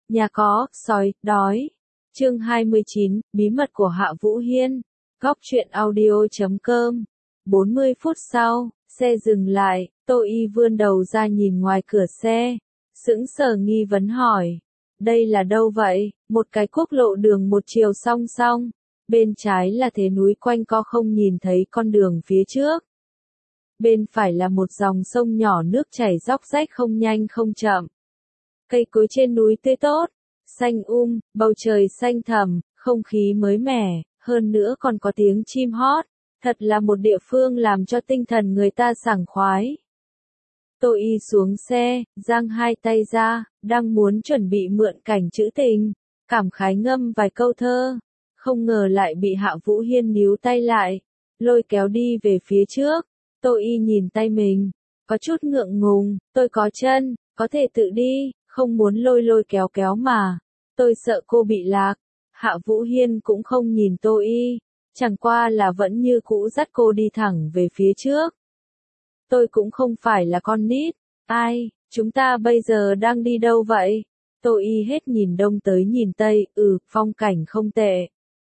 Nhà có, sói, đói. Chương 29, Bí mật của Hạ Vũ Hiên. Góc truyện audio.com. 40 phút sau, xe dừng lại, Tô Y vươn đầu ra nhìn ngoài cửa xe. Sững sờ nghi vấn hỏi. Đây là đâu vậy? Một cái quốc lộ đường một chiều song song. Bên trái là thế núi quanh co không nhìn thấy con đường phía trước. Bên phải là một dòng sông nhỏ nước chảy róc rách không nhanh không chậm. Cây cối trên núi tươi tốt, xanh bầu trời xanh thẳm, không khí mới mẻ, hơn nữa còn có tiếng chim hót. Thật là một địa phương làm cho tinh thần người ta sảng khoái. Tô Y xuống xe, giang hai tay ra, đang muốn chuẩn bị mượn cảnh trữ tình, cảm khái ngâm vài câu thơ. Không ngờ lại bị Hạ Vũ Hiên níu tay lại, lôi kéo đi về phía trước. Tô Y nhìn tay mình, có chút ngượng ngùng, tôi có chân, có thể tự đi, không muốn lôi lôi kéo kéo mà. Tôi sợ cô bị lạc. Hạ Vũ Hiên cũng không nhìn Tô Y, chẳng qua là vẫn như cũ dắt cô đi thẳng về phía trước. Tôi cũng không phải là con nít. Ai, chúng ta bây giờ đang đi đâu vậy? Tô Y hết nhìn đông tới nhìn tây, phong cảnh không tệ.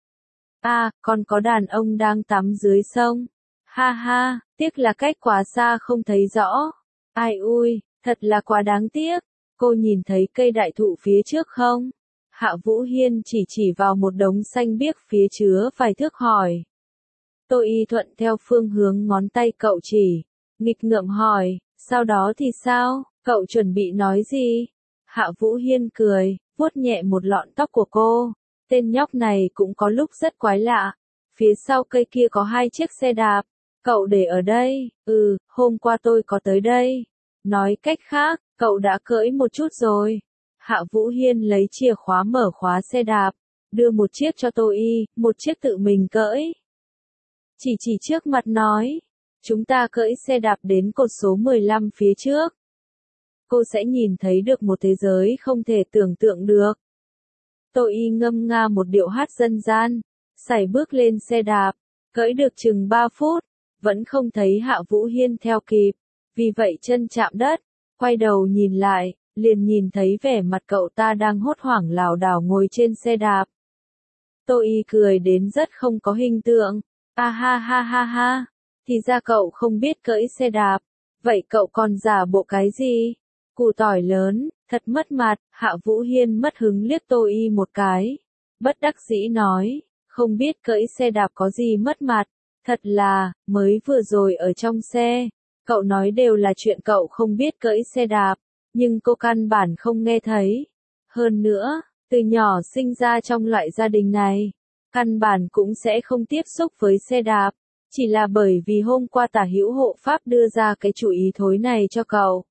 Còn có đàn ông đang tắm dưới sông. Ha ha, tiếc là cách quá xa không thấy rõ. Ai ui, thật là quá đáng tiếc. Cô nhìn thấy cây đại thụ phía trước không? Hạ Vũ Hiên chỉ vào một đống xanh biếc phía chứa vài thước hỏi. Tô Y thuận theo phương hướng ngón tay cậu chỉ, nghịch ngợm hỏi, sau đó thì sao, cậu chuẩn bị nói gì? Hạ Vũ Hiên cười, vuốt nhẹ một lọn tóc của cô. Tên nhóc này cũng có lúc rất quái lạ. Phía sau cây kia có hai chiếc xe đạp. Cậu để ở đây? Hôm qua tôi có tới đây. Nói cách khác, cậu đã cưỡi một chút rồi. Hạ Vũ Hiên lấy chìa khóa mở khóa xe đạp, đưa một chiếc cho Tô Y, một chiếc tự mình cưỡi. Chỉ trước mặt nói, chúng ta cưỡi xe đạp đến cột số 15 phía trước. Cô sẽ nhìn thấy được một thế giới không thể tưởng tượng được. Tô Y ngâm nga một điệu hát dân gian, sải bước lên xe đạp, cưỡi được chừng 3 phút, vẫn không thấy Hạ Vũ Hiên theo kịp, vì vậy chân chạm đất, quay đầu nhìn lại, liền nhìn thấy vẻ mặt cậu ta đang hốt hoảng lảo đảo ngồi trên xe đạp. Tô Y cười đến rất không có hình tượng, ha, thì ra cậu không biết cưỡi xe đạp, vậy cậu còn giả bộ cái gì? Củ tỏi lớn, thật mất mặt. Hạ Vũ Hiên mất hứng liếc Tô Y một cái, bất đắc dĩ nói, không biết cưỡi xe đạp có gì mất mặt, thật là, mới vừa rồi ở trong xe, cậu nói đều là chuyện cậu không biết cưỡi xe đạp, nhưng cô căn bản không nghe thấy. Hơn nữa, từ nhỏ sinh ra trong loại gia đình này, căn bản cũng sẽ không tiếp xúc với xe đạp, chỉ là bởi vì hôm qua Tả Hữu hộ pháp đưa ra cái chủ ý thối này cho cậu.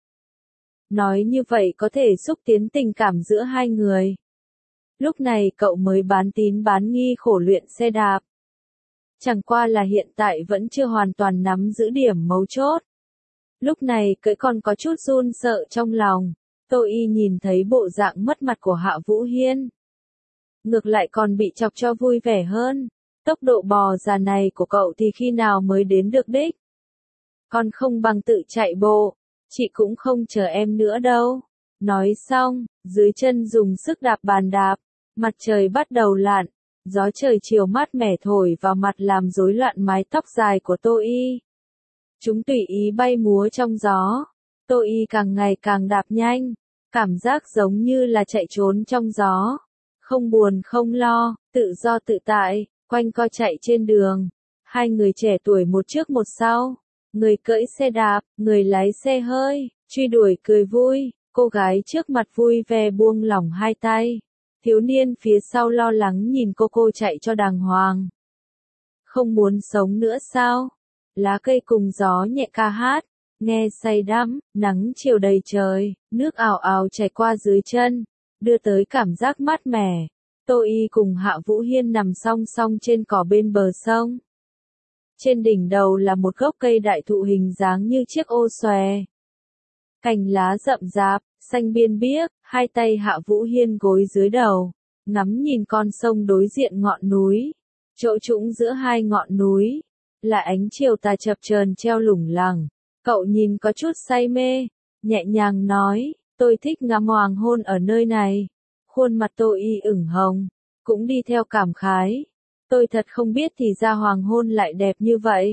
Nói như vậy có thể xúc tiến tình cảm giữa hai người. Lúc này cậu mới bán tín bán nghi khổ luyện xe đạp. Chẳng qua là hiện tại vẫn chưa hoàn toàn nắm giữ điểm mấu chốt. Lúc này cưỡi còn có chút run sợ trong lòng. Tô Y nhìn thấy bộ dạng mất mặt của Hạ Vũ Hiên, ngược lại còn bị chọc cho vui vẻ hơn. Tốc độ bò già này của cậu thì khi nào mới đến được đích? Còn không bằng tự chạy bộ. Chị cũng không chờ em nữa đâu. Nói xong, dưới chân dùng sức đạp bàn đạp, mặt trời bắt đầu lặn, gió trời chiều mát mẻ thổi vào mặt làm rối loạn mái tóc dài của Tô Y. Chúng tùy ý bay múa trong gió. Tô Y càng ngày càng đạp nhanh, cảm giác giống như là chạy trốn trong gió. Không buồn không lo, tự do tự tại, quanh co chạy trên đường. Hai người trẻ tuổi một trước một sau. Người cưỡi xe đạp, người lái xe hơi, truy đuổi cười vui, cô gái trước mặt vui vẻ buông lỏng hai tay. Thiếu niên phía sau lo lắng nhìn cô chạy cho đàng hoàng. Không muốn sống nữa sao? Lá cây cùng gió nhẹ ca hát, nghe say đắm, nắng chiều đầy trời, nước ào ào chảy qua dưới chân, đưa tới cảm giác mát mẻ. Tô Y cùng Hạ Vũ Hiên nằm song song trên cỏ bên bờ sông. Trên đỉnh đầu là một gốc cây đại thụ hình dáng như chiếc ô xòe. Cành lá rậm rạp, xanh biên biếc, hai tay Hạ Vũ Hiên gối dưới đầu, ngắm nhìn con sông đối diện ngọn núi. Chỗ trũng giữa hai ngọn núi, là ánh chiều tà chập chờn treo lủng lẳng. Cậu nhìn có chút say mê, nhẹ nhàng nói, tôi thích ngắm hoàng hôn ở nơi này. Khuôn mặt Tô Y ửng hồng, cũng đi theo cảm khái. Tôi thật không biết thì ra hoàng hôn lại đẹp như vậy.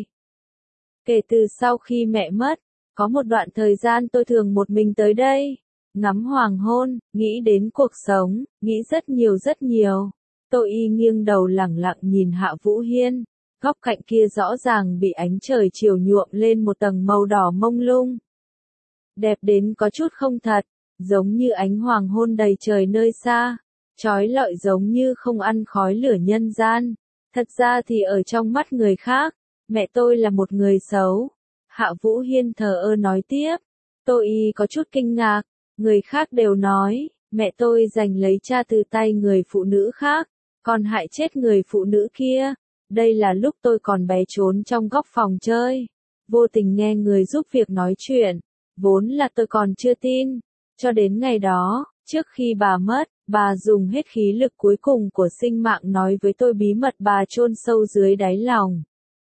Kể từ sau khi mẹ mất, có một đoạn thời gian tôi thường một mình tới đây, ngắm hoàng hôn, nghĩ đến cuộc sống, nghĩ rất nhiều rất nhiều. Tô Y nghiêng đầu lẳng lặng nhìn Hạ Vũ Hiên, góc cạnh kia rõ ràng bị ánh trời chiều nhuộm lên một tầng màu đỏ mông lung. Đẹp đến có chút không thật, giống như ánh hoàng hôn đầy trời nơi xa, chói lọi giống như không ăn khói lửa nhân gian. Thật ra thì ở trong mắt người khác, mẹ tôi là một người xấu. Hạ Vũ Hiên thờ ơ nói tiếp. Tô Y có chút kinh ngạc, người khác đều nói, mẹ tôi giành lấy cha từ tay người phụ nữ khác, còn hại chết người phụ nữ kia. Đây là lúc tôi còn bé trốn trong góc phòng chơi, vô tình nghe người giúp việc nói chuyện, vốn là tôi còn chưa tin. Cho đến ngày đó, trước khi bà mất, bà dùng hết khí lực cuối cùng của sinh mạng nói với tôi bí mật bà chôn sâu dưới đáy lòng.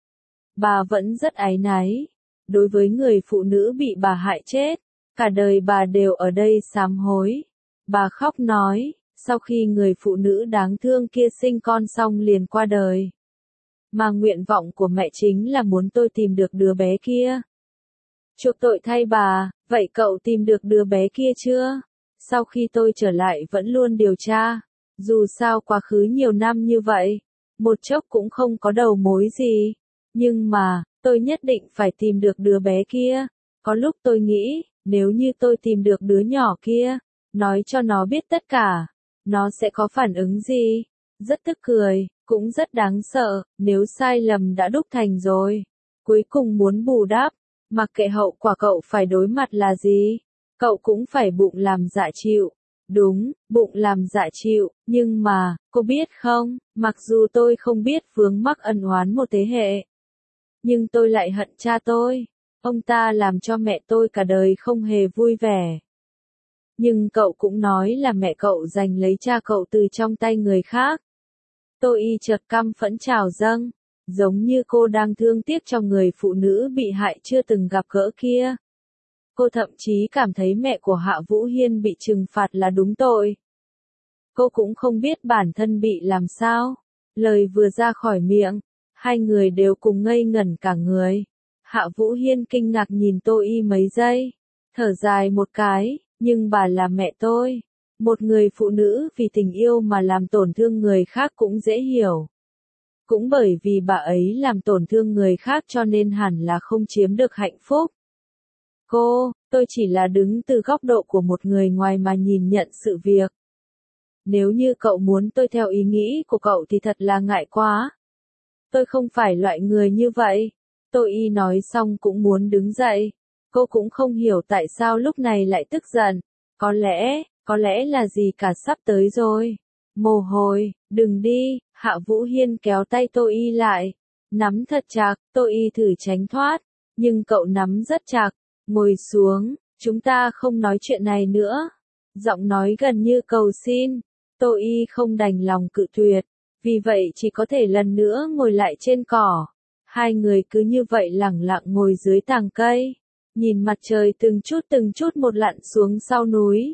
Bà vẫn rất áy náy, đối với người phụ nữ bị bà hại chết, cả đời bà đều ở đây sám hối. Bà khóc nói, sau khi người phụ nữ đáng thương kia sinh con xong liền qua đời. Mà nguyện vọng của mẹ chính là muốn tôi tìm được đứa bé kia. Chuộc tội thay bà, vậy cậu tìm được đứa bé kia chưa? Sau khi tôi trở lại vẫn luôn điều tra. Dù sao quá khứ nhiều năm như vậy, một chốc cũng không có đầu mối gì. Nhưng mà, tôi nhất định phải tìm được đứa bé kia. Có lúc tôi nghĩ, nếu như tôi tìm được đứa nhỏ kia, nói cho nó biết tất cả, nó sẽ có phản ứng gì? Rất tức cười, cũng rất đáng sợ, nếu sai lầm đã đúc thành rồi. Cuối cùng muốn bù đắp, mặc kệ hậu quả cậu phải đối mặt là gì, cậu cũng phải bụng làm dạ chịu. Đúng, bụng làm dạ chịu, nhưng mà, cô biết không, mặc dù tôi không biết vướng mắc ân oán một thế hệ, nhưng tôi lại hận cha tôi. Ông ta làm cho mẹ tôi cả đời không hề vui vẻ. Nhưng cậu cũng nói là mẹ cậu giành lấy cha cậu từ trong tay người khác. Tô Y chợt căm phẫn trào dâng, giống như cô đang thương tiếc cho người phụ nữ bị hại chưa từng gặp gỡ kia. Cô thậm chí cảm thấy mẹ của Hạ Vũ Hiên bị trừng phạt là đúng tội. Cô cũng không biết bản thân bị làm sao. Lời vừa ra khỏi miệng, hai người đều cùng ngây ngẩn cả người. Hạ Vũ Hiên kinh ngạc nhìn Tô Y mấy giây, thở dài một cái, nhưng bà là mẹ tôi. Một người phụ nữ vì tình yêu mà làm tổn thương người khác cũng dễ hiểu. Cũng bởi vì bà ấy làm tổn thương người khác cho nên hẳn là không chiếm được hạnh phúc. Tôi chỉ là đứng từ góc độ của một người ngoài mà nhìn nhận sự việc. Nếu như cậu muốn tôi theo ý nghĩ của cậu thì thật là ngại quá. Tôi không phải loại người như vậy. Tô Y nói xong cũng muốn đứng dậy. Cô cũng không hiểu tại sao lúc này lại tức giận. Có lẽ là gì cả sắp tới rồi. Mồ hôi, đừng đi. Hạ Vũ Hiên kéo tay Tô Y lại. Nắm thật chặt, Tô Y thử tránh thoát. Nhưng cậu nắm rất chặt. Ngồi xuống, chúng ta không nói chuyện này nữa. Giọng nói gần như cầu xin. Tô Y không đành lòng cự tuyệt. Vì vậy chỉ có thể lần nữa ngồi lại trên cỏ. Hai người cứ như vậy lẳng lặng ngồi dưới tàng cây. Nhìn mặt trời từng chút một lặn xuống sau núi.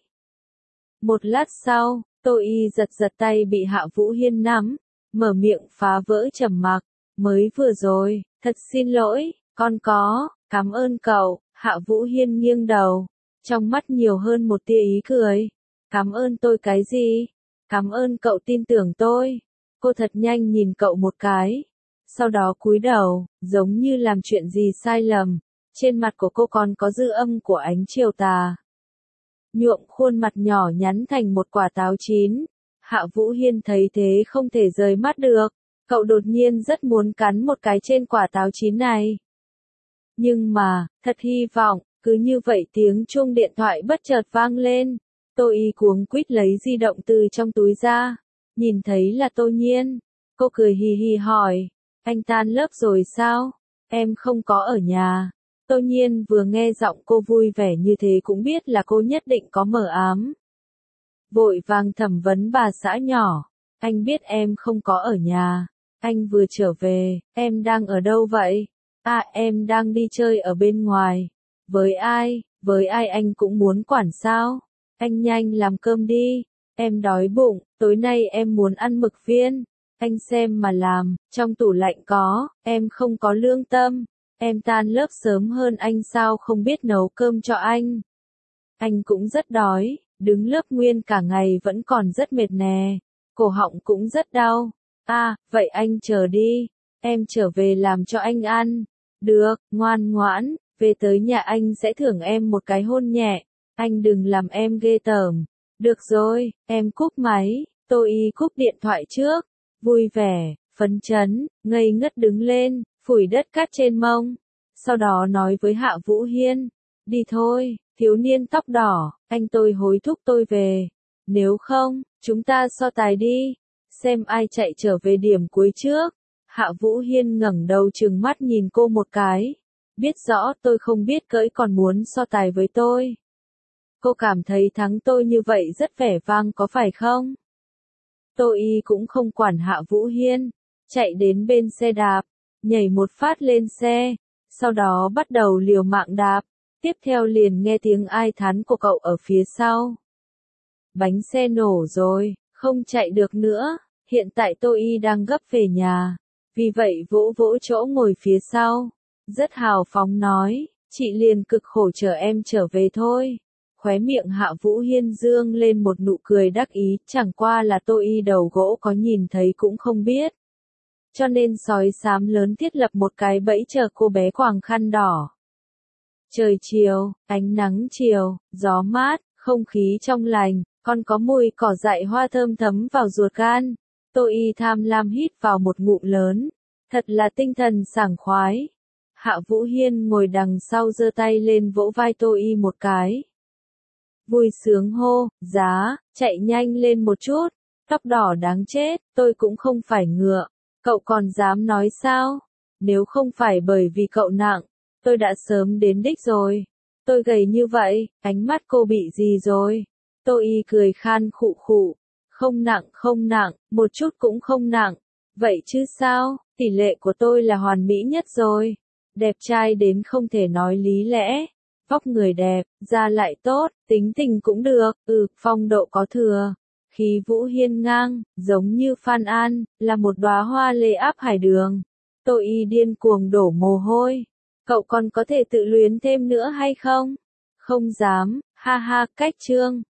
Một lát sau, Tô Y giật giật tay bị Hạ Vũ Hiên nắm. Mở miệng phá vỡ trầm mặc. Mới vừa rồi, thật xin lỗi, con có, cảm ơn cậu. Hạ Vũ Hiên nghiêng đầu. Trong mắt nhiều hơn một tia ý cười. Cảm ơn tôi cái gì? Cảm ơn cậu tin tưởng tôi. Cô thật nhanh nhìn cậu một cái. Sau đó cúi đầu, giống như làm chuyện gì sai lầm. Trên mặt của cô còn có dư âm của ánh chiều tà. Nhuộm khuôn mặt nhỏ nhắn thành một quả táo chín. Hạ Vũ Hiên thấy thế không thể rời mắt được. Cậu đột nhiên rất muốn cắn một cái trên quả táo chín này. Nhưng mà, thật hy vọng, cứ như vậy tiếng chuông điện thoại bất chợt vang lên. Tô Y cuống quýt lấy di động từ trong túi ra. Nhìn thấy là Tô Nhiên. Cô cười hì hì hỏi. Anh tan lớp rồi sao? Em không có ở nhà. Tô Nhiên vừa nghe giọng cô vui vẻ như thế cũng biết là cô nhất định có mờ ám. Vội vàng thẩm vấn bà xã nhỏ. Anh biết em không có ở nhà. Anh vừa trở về, em đang ở đâu vậy? À, em đang đi chơi ở bên ngoài. Với ai anh cũng muốn quản sao? Anh nhanh làm cơm đi. Em đói bụng, tối nay em muốn ăn mực viên. Anh xem mà làm, trong tủ lạnh có, em không có lương tâm. Em tan lớp sớm hơn anh sao không biết nấu cơm cho anh. Anh cũng rất đói, đứng lớp nguyên cả ngày vẫn còn rất mệt nè. Cổ họng cũng rất đau. À, vậy anh chờ đi. Em trở về làm cho anh ăn. Được, ngoan ngoãn, về tới nhà anh sẽ thưởng em một cái hôn nhẹ. Anh đừng làm em ghê tởm. Được rồi, em cúp máy. Tô Y cúp điện thoại trước. Vui vẻ, phấn chấn, ngây ngất đứng lên, phủi đất cát trên mông. Sau đó nói với Hạ Vũ Hiên. Đi thôi, thiếu niên tóc đỏ, anh tôi hối thúc tôi về. Nếu không, chúng ta so tài đi. Xem ai chạy trở về điểm cuối trước. Hạ Vũ Hiên ngẩng đầu trừng mắt nhìn cô một cái. Biết rõ tôi không biết cưỡi còn muốn so tài với tôi. Cô cảm thấy thắng tôi như vậy rất vẻ vang có phải không? Tô Y cũng không quản Hạ Vũ Hiên. Chạy đến bên xe đạp. Nhảy một phát lên xe. Sau đó bắt đầu liều mạng đạp. Tiếp theo liền nghe tiếng ai thán của cậu ở phía sau. Bánh xe nổ rồi, không chạy được nữa. Hiện tại Tô Y đang gấp về nhà. Vì vậy vỗ vỗ chỗ ngồi phía sau. Rất hào phóng nói, chị liền cực khổ chờ em trở về thôi. Khóe miệng Hạ Vũ Hiên dương lên một nụ cười đắc ý, chẳng qua là Tô Y đầu gỗ có nhìn thấy cũng không biết. Cho nên sói xám lớn thiết lập một cái bẫy chờ cô bé quàng khăn đỏ. Trời chiều, ánh nắng chiều, gió mát, không khí trong lành, còn có mùi cỏ dại hoa thơm thấm vào ruột gan. Tô Y tham lam hít vào một ngụm lớn. Thật là tinh thần sảng khoái. Hạ Vũ Hiên ngồi đằng sau giơ tay lên vỗ vai Tô Y một cái. Vui sướng hô, giá, chạy nhanh lên một chút. Tóc đỏ đáng chết, tôi cũng không phải ngựa. Cậu còn dám nói sao? Nếu không phải bởi vì cậu nặng, tôi đã sớm đến đích rồi. Tôi gầy như vậy, ánh mắt cô bị gì rồi? Tô Y cười khan khụ khụ. Không nặng, một chút cũng không nặng. Vậy chứ sao, tỷ lệ của tôi là hoàn mỹ nhất rồi. Đẹp trai đến không thể nói lý lẽ. Vóc người đẹp, da lại tốt, tính tình cũng được, phong độ có thừa. Khí vũ hiên ngang, giống như Phan An, là một đóa hoa lê áp hải đường. Tô Y điên cuồng đổ mồ hôi. Cậu còn có thể tự luyến thêm nữa hay không? Không dám, ha ha, cách trương.